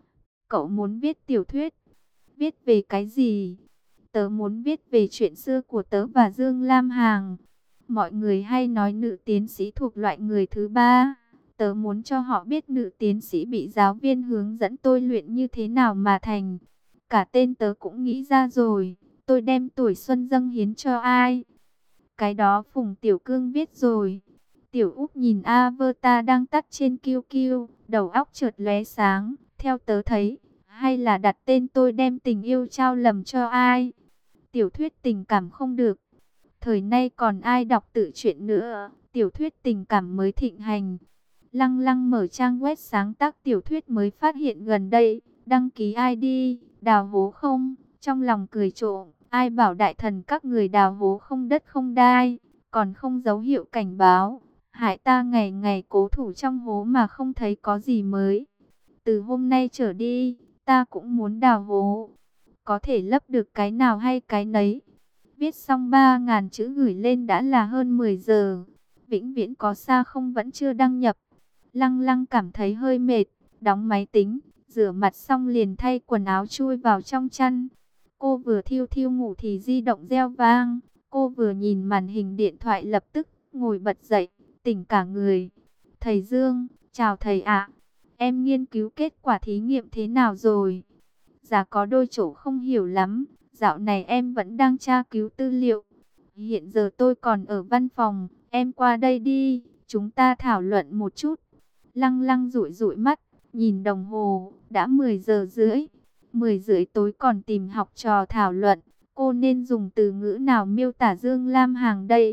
Cậu muốn viết tiểu thuyết? Viết về cái gì? Tớ muốn viết về chuyện xưa của tớ và Dương Lam Hằng. Mọi người hay nói nữ tiến sĩ thuộc loại người thứ ba. Tớ muốn cho họ biết nữ tiến sĩ bị giáo viên hướng dẫn tôi luyện như thế nào mà thành. Cả tên tớ cũng nghĩ ra rồi. Tôi đem tuổi xuân dâng hiến cho ai? Cái đó Phùng Tiểu Cương viết rồi. Tiểu Úc nhìn avatar đang tắt trên kiu kiu, đầu óc chợt lóe sáng. Theo tớ thấy, hay là đặt tên tôi đem tình yêu trao lầm cho ai? Tiểu thuyết tình cảm không được. Thời nay còn ai đọc tự truyện nữa, tiểu thuyết tình cảm mới thịnh hành. Lăng lăng mở trang web sáng tác tiểu thuyết mới phát hiện gần đây, đăng ký i đê, đào hố không, trong lòng cười trộm, ai bảo đại thần các người đào hố không đất không đai, còn không dấu hiệu cảnh báo, hại ta ngày ngày cố thủ trong hố mà không thấy có gì mới. Từ hôm nay trở đi, ta cũng muốn đào hố, có thể lấp được cái nào hay cái nấy. Viết xong ba ngàn chữ gửi lên đã là hơn mười giờ. Vĩnh viễn có xa không vẫn chưa đăng nhập. Lăng lăng cảm thấy hơi mệt, đóng máy tính, rửa mặt xong liền thay quần áo chui vào trong chăn. Cô vừa thiêu thiêu ngủ thì di động reo vang. Cô vừa nhìn màn hình điện thoại lập tức ngồi bật dậy, tỉnh cả người. Thầy Dương, chào thầy ạ. Em nghiên cứu kết quả thí nghiệm thế nào rồi? Dạ có đôi chỗ không hiểu lắm. Dạo này em vẫn đang tra cứu tư liệu. Hiện giờ tôi còn ở văn phòng, em qua đây đi, chúng ta thảo luận một chút. Lăng lăng dụi dụi mắt, nhìn đồng hồ, đã mười giờ rưỡi. mười rưỡi tối còn tìm học trò thảo luận, cô nên dùng từ ngữ nào miêu tả Dương Lam Hằng đây?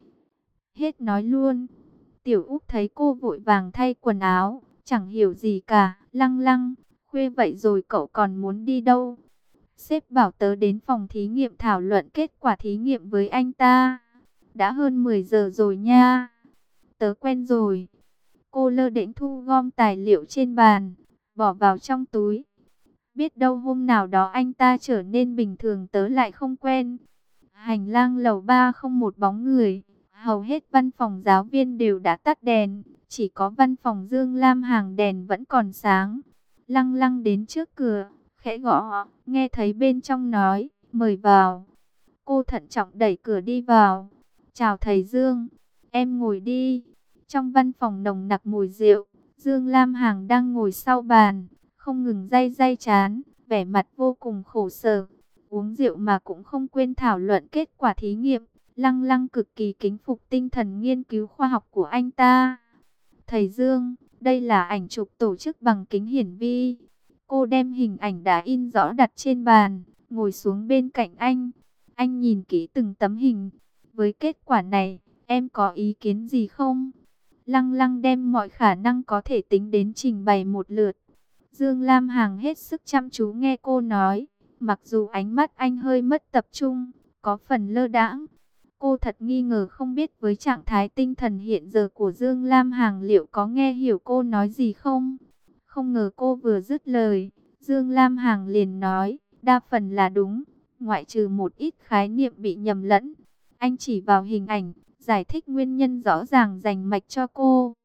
Hết nói luôn. Tiểu Úc thấy cô vội vàng thay quần áo, chẳng hiểu gì cả. Lăng lăng, khuya vậy rồi cậu còn muốn đi đâu? Sếp bảo tớ đến phòng thí nghiệm thảo luận kết quả thí nghiệm với anh ta. Đã hơn mười giờ rồi nha. Tớ quen rồi. Cô lơ đễnh thu gom tài liệu trên bàn, bỏ vào trong túi. Biết đâu hôm nào đó anh ta trở nên bình thường tớ lại không quen. Hành lang lầu ba không một bóng người. Hầu hết văn phòng giáo viên đều đã tắt đèn. Chỉ có văn phòng Dương Lam Hằng đèn vẫn còn sáng. Lăng lăng đến trước cửa, khẽ gõ, nghe thấy bên trong nói, mời vào. Cô thận trọng đẩy cửa đi vào. Chào thầy Dương, em ngồi đi. Trong văn phòng nồng nặc mùi rượu, Dương Lam Hằng đang ngồi sau bàn, không ngừng day day chán, vẻ mặt vô cùng khổ sở. Uống rượu mà cũng không quên thảo luận kết quả thí nghiệm. Lăng lăng cực kỳ kính phục tinh thần nghiên cứu khoa học của anh ta. Thầy Dương, đây là ảnh chụp tổ chức bằng kính hiển vi. Cô đem hình ảnh đã in rõ đặt trên bàn, ngồi xuống bên cạnh anh. Anh nhìn kỹ từng tấm hình. Với kết quả này, em có ý kiến gì không? Lăng lăng đem mọi khả năng có thể tính đến trình bày một lượt. Dương Lam Hằng hết sức chăm chú nghe cô nói. Mặc dù ánh mắt anh hơi mất tập trung, có phần lơ đãng. Cô thật nghi ngờ không biết với trạng thái tinh thần hiện giờ của Dương Lam Hằng liệu có nghe hiểu cô nói gì không? Không ngờ cô vừa dứt lời, Dương Lam Hằng liền nói, đa phần là đúng, ngoại trừ một ít khái niệm bị nhầm lẫn. Anh chỉ vào hình ảnh, giải thích nguyên nhân rõ ràng rành mạch cho cô.